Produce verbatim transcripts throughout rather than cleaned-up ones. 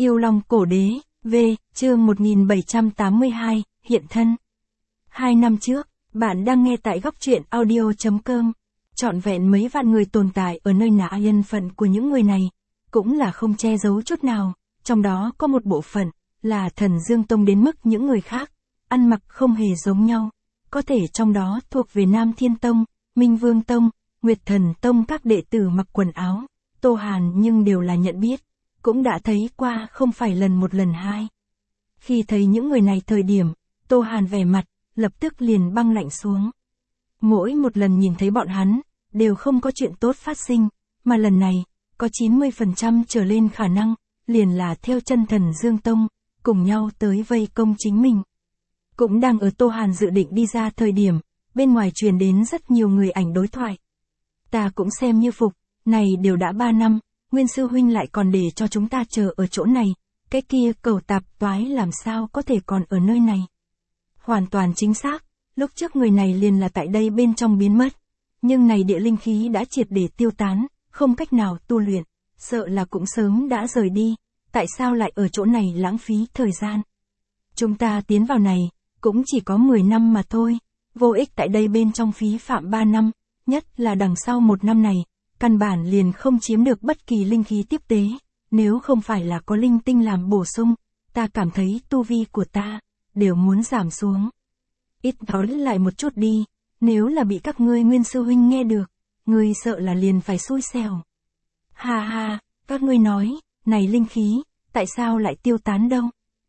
Yêu Long Cổ Đế, V, chương một nghìn bảy trăm tám mươi hai, hiện thân. Hai năm trước, bạn đang nghe tại góc truyện audio chấm com. Trọn vẹn mấy vạn người tồn tại ở nơi nào, nhân phận của những người này, cũng là không che giấu chút nào, trong đó có một bộ phận, là Thần Dương Tông đến mức những người khác, ăn mặc không hề giống nhau, có thể trong đó thuộc về Nam Thiên Tông, Minh Vương Tông, Nguyệt Thần Tông các đệ tử mặc quần áo, Tô Hàn nhưng đều là nhận biết, cũng đã thấy qua không phải lần một lần hai. Khi thấy những người này thời điểm, Tô Hàn vẻ mặt, lập tức liền băng lạnh xuống. Mỗi một lần nhìn thấy bọn hắn, đều không có chuyện tốt phát sinh, mà lần này, có chín mươi phần trăm trở lên khả năng, liền là theo chân Thần Dương Tông, cùng nhau tới vây công chính mình. Cũng đang ở Tô Hàn dự định đi ra thời điểm, bên ngoài truyền đến rất nhiều người ảnh đối thoại. Ta cũng xem như phục, này đều đã ba năm, Nguyên sư huynh lại còn để cho chúng ta chờ ở chỗ này, cái kia cẩu tạp toái làm sao có thể còn ở nơi này. Hoàn toàn chính xác, lúc trước người này liền là tại đây bên trong biến mất, nhưng này địa linh khí đã triệt để tiêu tán, không cách nào tu luyện, sợ là cũng sớm đã rời đi, tại sao lại ở chỗ này lãng phí thời gian. Chúng ta tiến vào này, cũng chỉ có mười năm mà thôi, vô ích tại đây bên trong phí phạm ba năm, nhất là đằng sau một năm này, căn bản liền không chiếm được bất kỳ linh khí tiếp tế, nếu không phải là có linh tinh làm bổ sung, ta cảm thấy tu vi của ta, đều muốn giảm xuống. Ít nói lại một chút đi, nếu là bị các ngươi Nguyên sư huynh nghe được, ngươi sợ là liền phải xui xẻo. Ha ha, các ngươi nói, này linh khí, tại sao lại tiêu tán đâu?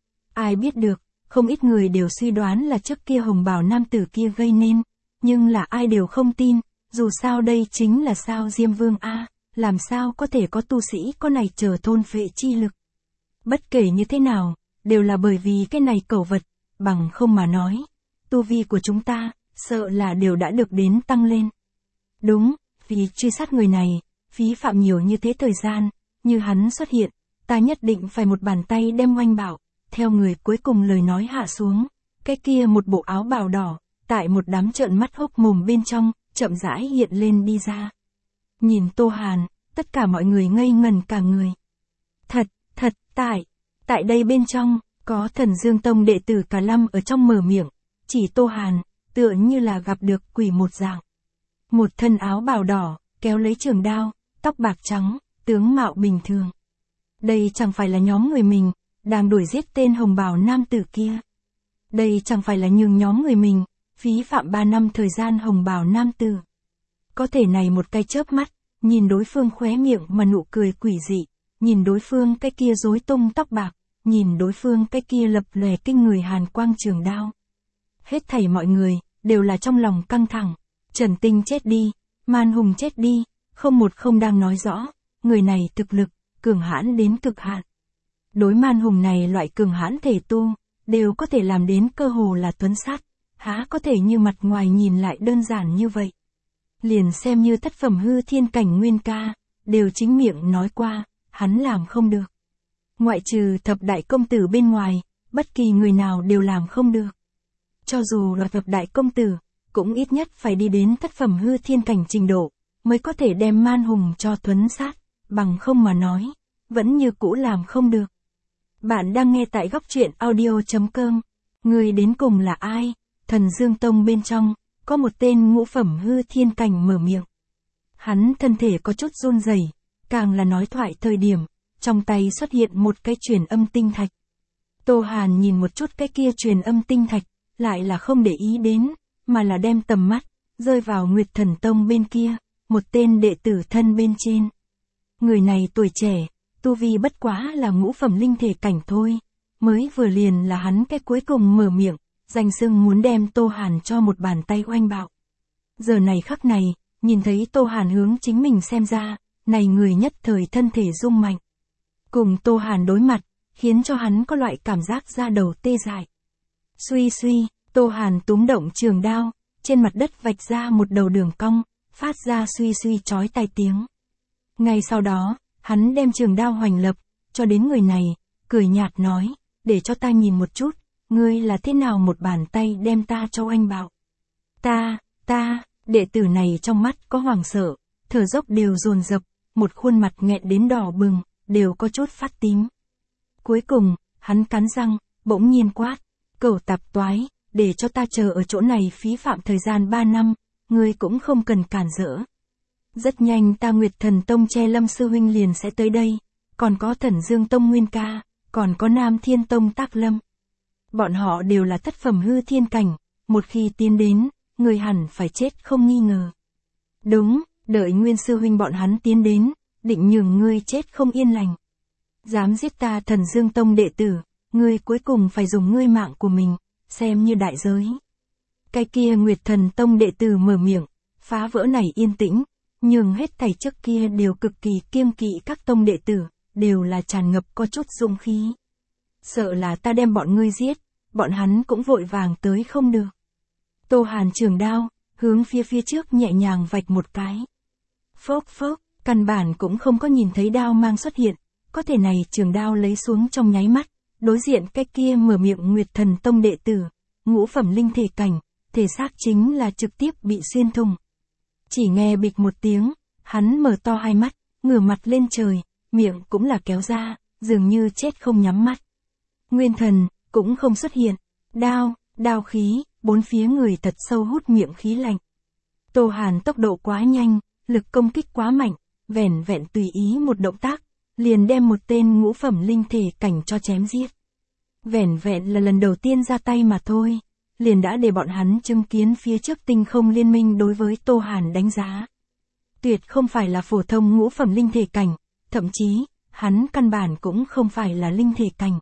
Ai biết được, không ít người đều suy đoán là trước kia hồng bào nam tử kia gây nên, nhưng là ai đều không tin, dù sao đây chính là sao Diêm Vương A, làm sao có thể có tu sĩ có này chờ thôn phệ chi lực. Bất kể như thế nào, đều là bởi vì cái này cẩu vật, bằng không mà nói, tu vi của chúng ta, sợ là đều đã được đến tăng lên. Đúng, vì truy sát người này, phí phạm nhiều như thế thời gian, như hắn xuất hiện, ta nhất định phải một bàn tay đem oanh bảo, theo người cuối cùng lời nói hạ xuống, cái kia một bộ áo bào đỏ, tại một đám trợn mắt hốc mồm bên trong, chậm rãi hiện lên đi ra. Nhìn Tô Hàn, tất cả mọi người ngây ngẩn cả người. Thật, thật, tại, tại đây bên trong, có Thần Dương Tông đệ tử cả lâm ở trong mở miệng, chỉ Tô Hàn, tựa như là gặp được quỷ một dạng. Một thân áo bào đỏ, kéo lấy trường đao, tóc bạc trắng, tướng mạo bình thường. Đây chẳng phải là nhóm người mình, đang đuổi giết tên hồng bào nam tử kia. Đây chẳng phải là nhường nhóm người mình, phí phạm ba năm thời gian hồng bào nam tử. Có thể này một cái chớp mắt, nhìn đối phương khóe miệng mà nụ cười quỷ dị, nhìn đối phương cái kia rối tung tóc bạc, nhìn đối phương cái kia lập lòe kinh người hàn quang trường đao. Hết thảy mọi người, đều là trong lòng căng thẳng, Trần Tinh chết đi, Man Hùng chết đi, không một không đang nói rõ, người này thực lực, cường hãn đến cực hạn. Đối Man Hùng này loại cường hãn thể tu, đều có thể làm đến cơ hồ là tuấn sát, há có thể như mặt ngoài nhìn lại đơn giản như vậy. Liền xem như thất phẩm hư thiên cảnh Nguyên ca, đều chính miệng nói qua, hắn làm không được. Ngoại trừ thập đại công tử bên ngoài, bất kỳ người nào đều làm không được. Cho dù là thập đại công tử, cũng ít nhất phải đi đến thất phẩm hư thiên cảnh trình độ, mới có thể đem Man Hùng cho tuấn sát, bằng không mà nói, vẫn như cũ làm không được. Bạn đang nghe tại góc truyện audio chấm com, người đến cùng là ai? Thần Dương Tông bên trong, có một tên ngũ phẩm hư thiên cảnh mở miệng. Hắn thân thể có chút run rẩy, càng là nói thoại thời điểm, trong tay xuất hiện một cái truyền âm tinh thạch. Tô Hàn nhìn một chút cái kia truyền âm tinh thạch, lại là không để ý đến, mà là đem tầm mắt, rơi vào Nguyệt Thần Tông bên kia, một tên đệ tử thân bên trên. Người này tuổi trẻ, tu vi bất quá là ngũ phẩm linh thể cảnh thôi, mới vừa liền là hắn cái cuối cùng mở miệng, danh xưng muốn đem Tô Hàn cho một bàn tay oanh bạo. Giờ này khắc này, nhìn thấy Tô Hàn hướng chính mình xem ra, này người nhất thời thân thể rung mạnh. Cùng Tô Hàn đối mặt, khiến cho hắn có loại cảm giác da đầu tê dại. Suy suy, Tô Hàn túm động trường đao, trên mặt đất vạch ra một đầu đường cong, phát ra suy suy chói tai tiếng. Ngay sau đó, hắn đem trường đao hoành lập, cho đến người này, cười nhạt nói, để cho ta nhìn một chút, ngươi là thế nào một bàn tay đem ta cho oanh bạo. Ta, ta, đệ tử này trong mắt có hoảng sợ, thở dốc đều dồn dập, một khuôn mặt nghẹn đến đỏ bừng, đều có chút phát tím. Cuối cùng, hắn cắn răng, bỗng nhiên quát, cẩu tạp toái, để cho ta chờ ở chỗ này phí phạm thời gian ba năm, ngươi cũng không cần cản rỡ. Rất nhanh ta Nguyệt Thần Tông Che Lâm sư huynh liền sẽ tới đây, còn có Thần Dương Tông Nguyên ca, còn có Nam Thiên Tông Tác Lâm. Bọn họ đều là thất phẩm hư thiên cảnh, một khi tiến đến, người hẳn phải chết không nghi ngờ. Đúng, đợi Nguyên sư huynh bọn hắn tiến đến, định nhường ngươi chết không yên lành. Dám giết ta Thần Dương Tông đệ tử, ngươi cuối cùng phải dùng ngươi mạng của mình, xem như đại giới. Cái kia Nguyệt Thần Tông đệ tử mở miệng, phá vỡ này yên tĩnh, nhường hết thảy trước kia đều cực kỳ kiêng kỵ các tông đệ tử, đều là tràn ngập có chút dung khí. Sợ là ta đem bọn ngươi giết, bọn hắn cũng vội vàng tới không được. Tô Hàn trường đao, hướng phía phía trước nhẹ nhàng vạch một cái. Phốc phốc, căn bản cũng không có nhìn thấy đao mang xuất hiện, có thể này trường đao lấy xuống trong nháy mắt, đối diện cái kia mở miệng Nguyệt Thần Tông đệ tử, ngũ phẩm linh thể cảnh, thể xác chính là trực tiếp bị xuyên thủng. Chỉ nghe bịch một tiếng, hắn mở to hai mắt, ngửa mặt lên trời, miệng cũng là kéo ra, dường như chết không nhắm mắt. Nguyên thần, cũng không xuất hiện. Đao, đao khí, bốn phía người thật sâu hút miệng khí lạnh. Tô Hàn tốc độ quá nhanh, lực công kích quá mạnh, vẻn vẹn tùy ý một động tác, liền đem một tên ngũ phẩm linh thể cảnh cho chém giết. Vẻn vẹn là lần đầu tiên ra tay mà thôi, liền đã để bọn hắn chứng kiến phía trước tinh không liên minh đối với Tô Hàn đánh giá. Tuyệt không phải là phổ thông ngũ phẩm linh thể cảnh, thậm chí, hắn căn bản cũng không phải là linh thể cảnh.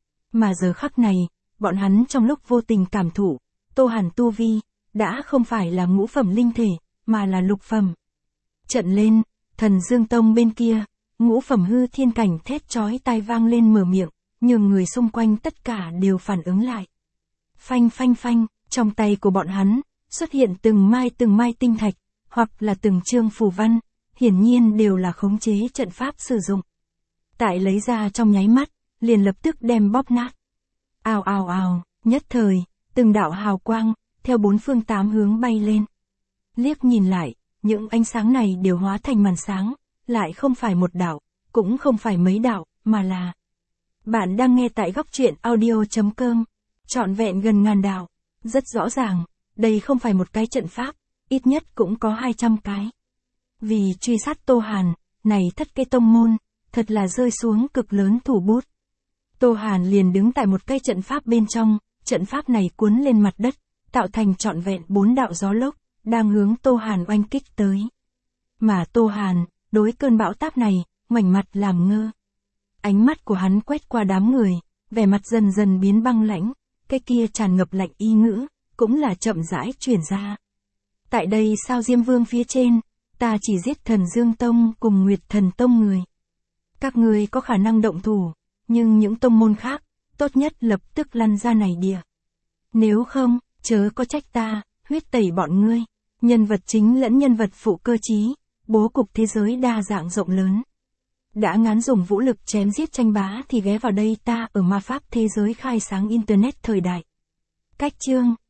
Mà giờ khắc này, bọn hắn trong lúc vô tình cảm thụ, Tô Hàn tu vi, đã không phải là ngũ phẩm linh thể, mà là lục phẩm. Trận lên, Thần Dương Tông bên kia, ngũ phẩm hư thiên cảnh thét chói tai vang lên mở miệng, nhường người xung quanh tất cả đều phản ứng lại. Phanh phanh phanh, trong tay của bọn hắn, xuất hiện từng mai từng mai tinh thạch, hoặc là từng chương phù văn, hiển nhiên đều là khống chế trận pháp sử dụng. Tại lấy ra trong nháy mắt, liền lập tức đem bóp nát. Ào ào ào, nhất thời, từng đạo hào quang, theo bốn phương tám hướng bay lên. Liếc nhìn lại, những ánh sáng này đều hóa thành màn sáng, lại không phải một đạo, cũng không phải mấy đạo, mà là... Bạn đang nghe tại góc truyện audio chấm com, trọn vẹn gần ngàn đạo, rất rõ ràng, đây không phải một cái trận pháp, ít nhất cũng có hai trăm cái. Vì truy sát Tô Hàn, này thất cây tông môn, thật là rơi xuống cực lớn thủ bút. Tô Hàn liền đứng tại một cây trận pháp bên trong, trận pháp này cuốn lên mặt đất, tạo thành trọn vẹn bốn đạo gió lốc, đang hướng Tô Hàn oanh kích tới. Mà Tô Hàn, đối cơn bão táp này, ngoảnh mặt làm ngơ. Ánh mắt của hắn quét qua đám người, vẻ mặt dần dần biến băng lãnh, cái kia tràn ngập lạnh y ngữ, cũng là chậm rãi truyền ra. Tại đây sao Diêm Vương phía trên, ta chỉ giết Thần Dương Tông cùng Nguyệt Thần Tông người. Các người có khả năng động thủ, nhưng những tông môn khác, tốt nhất lập tức lăn ra này địa. Nếu không, chớ có trách ta, huyết tẩy bọn ngươi, nhân vật chính lẫn nhân vật phụ cơ trí, bố cục thế giới đa dạng rộng lớn. Đã ngán dùng vũ lực chém giết tranh bá thì ghé vào đây ta ở ma pháp thế giới khai sáng Internet thời đại. Cách chương